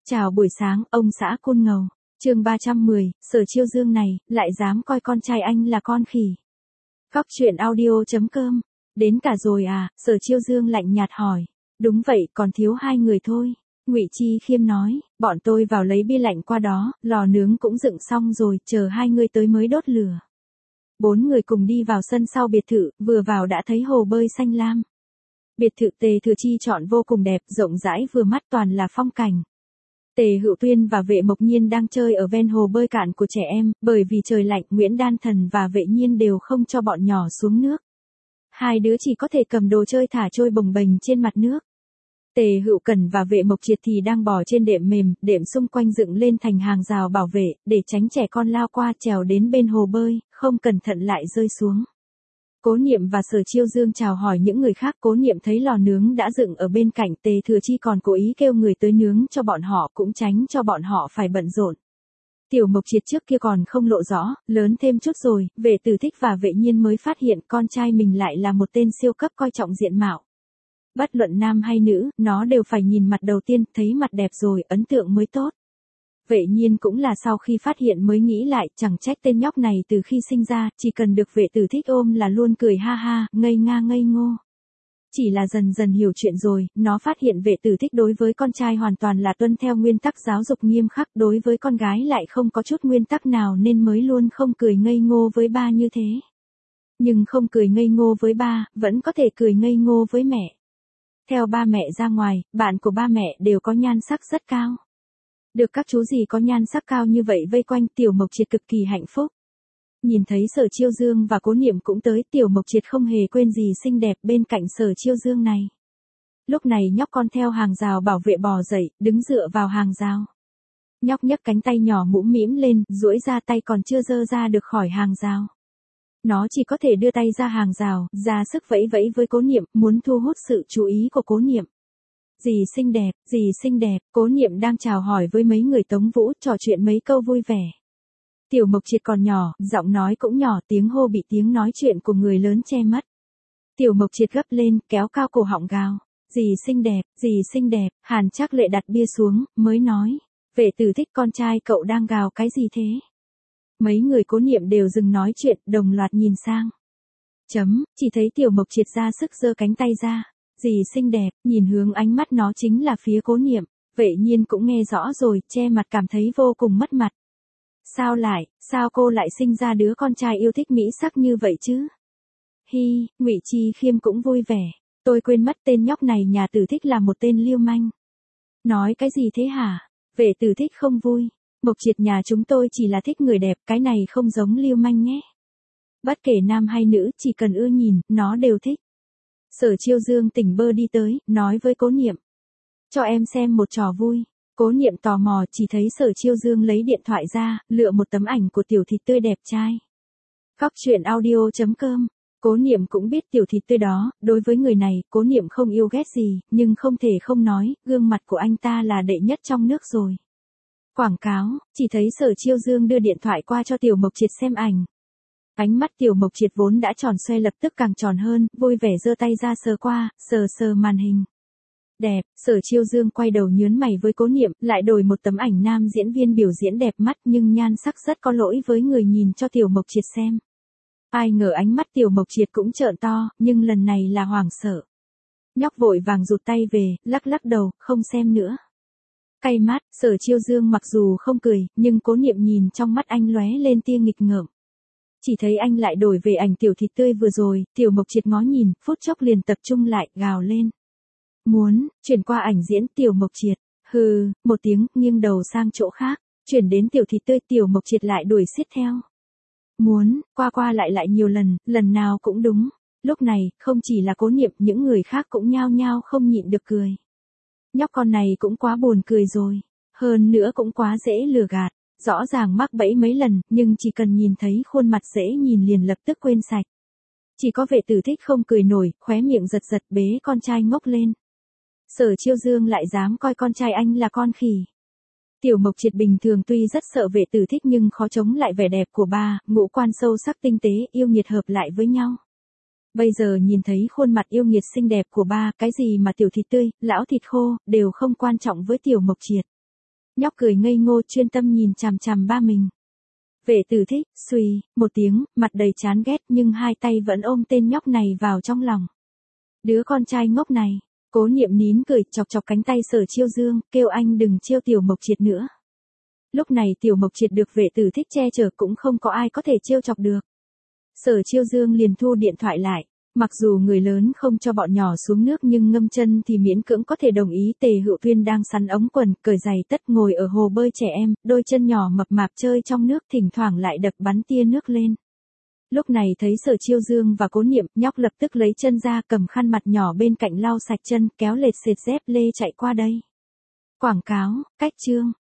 Chào buổi sáng, ông xã Côn Ngầu. Chương 310, Sở Chiêu Dương này, lại dám coi con trai anh là con khỉ. Góc truyện audio.com. Đến cả rồi à? Sở Chiêu Dương lạnh nhạt hỏi. Đúng vậy, còn thiếu 2 người thôi. Ngụy Chi Khiêm nói, bọn tôi vào lấy bia lạnh qua đó, lò nướng cũng dựng xong rồi, chờ 2 người tới mới đốt lửa. 4 người cùng đi vào sân sau biệt thự, vừa vào đã thấy hồ bơi xanh lam. Biệt thự Tề Thừa Chi chọn vô cùng đẹp, rộng rãi vừa mắt, toàn là phong cảnh. Tề Hữu Tuyên và Vệ Mộc Nhiên đang chơi ở ven hồ bơi cạn của trẻ em, bởi vì trời lạnh, Nguyễn Đan Thần và Vệ Nhiên đều không cho bọn nhỏ xuống nước. 2 đứa chỉ có thể cầm đồ chơi thả trôi bồng bềnh trên mặt nước. Tề Hữu Cẩn và Vệ Mộc Triệt thì đang bò trên đệm mềm, đệm xung quanh dựng lên thành hàng rào bảo vệ, để tránh trẻ con lao qua trèo đến bên hồ bơi, không cẩn thận lại rơi xuống. Cố Niệm và Sở Chiêu Dương chào hỏi những người khác. Cố Niệm thấy lò nướng đã dựng ở bên cạnh, Tề Thừa Chi còn cố ý kêu người tới nướng cho bọn họ, cũng tránh cho bọn họ phải bận rộn. Tiểu Mộc Triệt trước kia còn không lộ rõ, lớn thêm chút rồi, Vệ Tử Thích và Vệ Nhiên mới phát hiện con trai mình lại là một tên siêu cấp coi trọng diện mạo. Bất luận nam hay nữ, nó đều phải nhìn mặt đầu tiên, thấy mặt đẹp rồi, ấn tượng mới tốt. Vệ Nhiên cũng là sau khi phát hiện mới nghĩ lại, chẳng trách tên nhóc này từ khi sinh ra, chỉ cần được Vệ Tử Thích ôm là luôn cười ha ha, ngây ngô. Chỉ là dần dần hiểu chuyện rồi, nó phát hiện Vệ Tử Thích đối với con trai hoàn toàn là tuân theo nguyên tắc giáo dục nghiêm khắc, đối với con gái lại không có chút nguyên tắc nào nên mới luôn không cười ngây ngô với ba như thế. Nhưng không cười ngây ngô với ba, vẫn có thể cười ngây ngô với mẹ. Theo ba mẹ ra ngoài, bạn của ba mẹ đều có nhan sắc rất cao. Được các chú gì có nhan sắc cao như vậy vây quanh, Tiểu Mộc Triệt cực kỳ hạnh phúc. Nhìn thấy Sở Chiêu Dương và Cố Niệm cũng tới, Tiểu Mộc Triệt không hề quên gì xinh đẹp bên cạnh Sở Chiêu Dương này. Lúc này nhóc con theo hàng rào bảo vệ bò dậy, đứng dựa vào hàng rào. Nhóc nhấc cánh tay nhỏ mũm mĩm lên, duỗi ra tay còn chưa giơ ra được khỏi hàng rào. Nó chỉ có thể đưa tay ra hàng rào, ra sức vẫy vẫy với Cố Niệm, muốn thu hút sự chú ý của Cố Niệm. Dì xinh đẹp, Cố Niệm đang chào hỏi với mấy người Tống Vũ, trò chuyện mấy câu vui vẻ. Tiểu Mộc Triệt còn nhỏ, giọng nói cũng nhỏ, tiếng hô bị tiếng nói chuyện của người lớn che mất. Tiểu Mộc Triệt gấp lên, kéo cao cổ họng gào. Dì xinh đẹp, Hàn Trác Lệ đặt bia xuống, mới nói. Vệ Tử Thích con trai cậu đang gào cái gì thế? Mấy người Cố Niệm đều dừng nói chuyện, đồng loạt nhìn sang. Chỉ thấy Tiểu Mộc Triệt ra sức giơ cánh tay ra. Dì xinh đẹp, nhìn hướng ánh mắt nó chính là phía Cố Niệm. Vệ Nhiên cũng nghe rõ rồi, che mặt cảm thấy vô cùng mất mặt. Sao cô lại sinh ra đứa con trai yêu thích mỹ sắc như vậy chứ? Hi, Ngụy Chi Khiêm cũng vui vẻ. Tôi quên mất tên nhóc này nhà Tử Thích là một tên lưu manh. Nói cái gì thế hả? Vệ Tử Thích không vui. Mộc Triệt nhà chúng tôi chỉ là thích người đẹp, cái này không giống lưu manh nhé. Bất kể nam hay nữ, chỉ cần ưa nhìn, nó đều thích. Sở Chiêu Dương tỉnh bơ đi tới, nói với Cố Niệm. Cho em xem một trò vui. Cố Niệm tò mò, chỉ thấy Sở Chiêu Dương lấy điện thoại ra, lựa một tấm ảnh của tiểu thịt tươi đẹp trai. Góc truyện audio.com. Cố Niệm cũng biết tiểu thịt tươi đó, đối với người này, Cố Niệm không yêu ghét gì, nhưng không thể không nói, gương mặt của anh ta là đệ nhất trong nước rồi. Quảng cáo, chỉ thấy Sở Chiêu Dương đưa điện thoại qua cho Tiểu Mộc Triệt xem ảnh. Ánh mắt Tiểu Mộc Triệt vốn đã tròn xoe lập tức càng tròn hơn, vui vẻ giơ tay ra sờ qua, sờ màn hình. Đẹp, Sở Chiêu Dương quay đầu nhướng mày với Cố Niệm, lại đổi một tấm ảnh nam diễn viên biểu diễn đẹp mắt nhưng nhan sắc rất có lỗi với người nhìn cho Tiểu Mộc Triệt xem. Ai ngờ ánh mắt Tiểu Mộc Triệt cũng trợn to, nhưng lần này là hoảng sợ. Nhóc vội vàng rụt tay về, lắc đầu, không xem nữa. Cay mắt, Sở Chiêu Dương mặc dù không cười, nhưng Cố Niệm nhìn trong mắt anh lóe lên tia nghịch ngợm. Chỉ thấy anh lại đổi về ảnh tiểu thịt tươi vừa rồi, Tiểu Mộc Triệt ngó nhìn, phút chốc liền tập trung lại, gào lên. Chuyển qua ảnh diễn Tiểu Mộc Triệt. Hừ, một tiếng, nghiêng đầu sang chỗ khác, chuyển đến tiểu thịt tươi, Tiểu Mộc Triệt lại đuổi xiết theo. Qua lại nhiều lần, lần nào cũng đúng. Lúc này, không chỉ là Cố Niệm, những người khác cũng nhao nhao không nhịn được cười. Nhóc con này cũng quá buồn cười rồi. Hơn nữa cũng quá dễ lừa gạt. Rõ ràng mắc bẫy mấy lần, nhưng chỉ cần nhìn thấy khuôn mặt dễ nhìn liền lập tức quên sạch. Chỉ có Vệ Tử Thích không cười nổi, khóe miệng giật bế con trai ngốc lên. Sở Chiêu Dương lại dám coi con trai anh là con khỉ. Tiểu Mộc Triệt bình thường tuy rất sợ Vệ Tử Thích nhưng khó chống lại vẻ đẹp của ba, ngũ quan sâu sắc tinh tế, yêu nghiệt hợp lại với nhau. Bây giờ nhìn thấy khuôn mặt yêu nghiệt xinh đẹp của ba, cái gì mà tiểu thịt tươi, lão thịt khô, đều không quan trọng với Tiểu Mộc Triệt. Nhóc cười ngây ngô chuyên tâm nhìn chằm chằm ba mình. Vệ tử thích, xùy, một tiếng, mặt đầy chán ghét nhưng hai tay vẫn ôm tên nhóc này vào trong lòng. Đứa con trai ngốc này, Cố Niệm nín cười chọc chọc cánh tay Sở Chiêu Dương, kêu anh đừng trêu Tiểu Mộc Triệt nữa. Lúc này Tiểu Mộc Triệt được vệ tử thích che chở cũng không có ai có thể trêu chọc được. Sở Chiêu Dương liền thu điện thoại lại. Mặc dù người lớn không cho bọn nhỏ xuống nước nhưng ngâm chân thì miễn cưỡng có thể đồng ý. Tề Hựu Tuyên đang sắn ống quần, cởi giày tất ngồi ở hồ bơi trẻ em, đôi chân nhỏ mập mạp chơi trong nước thỉnh thoảng lại đập bắn tia nước lên. Lúc này thấy Sở Chiêu Dương và Cố Niệm, nhóc lập tức lấy chân ra cầm khăn mặt nhỏ bên cạnh lau sạch chân, kéo lệt sệt dép lê chạy qua đây. Quảng cáo, cách chương.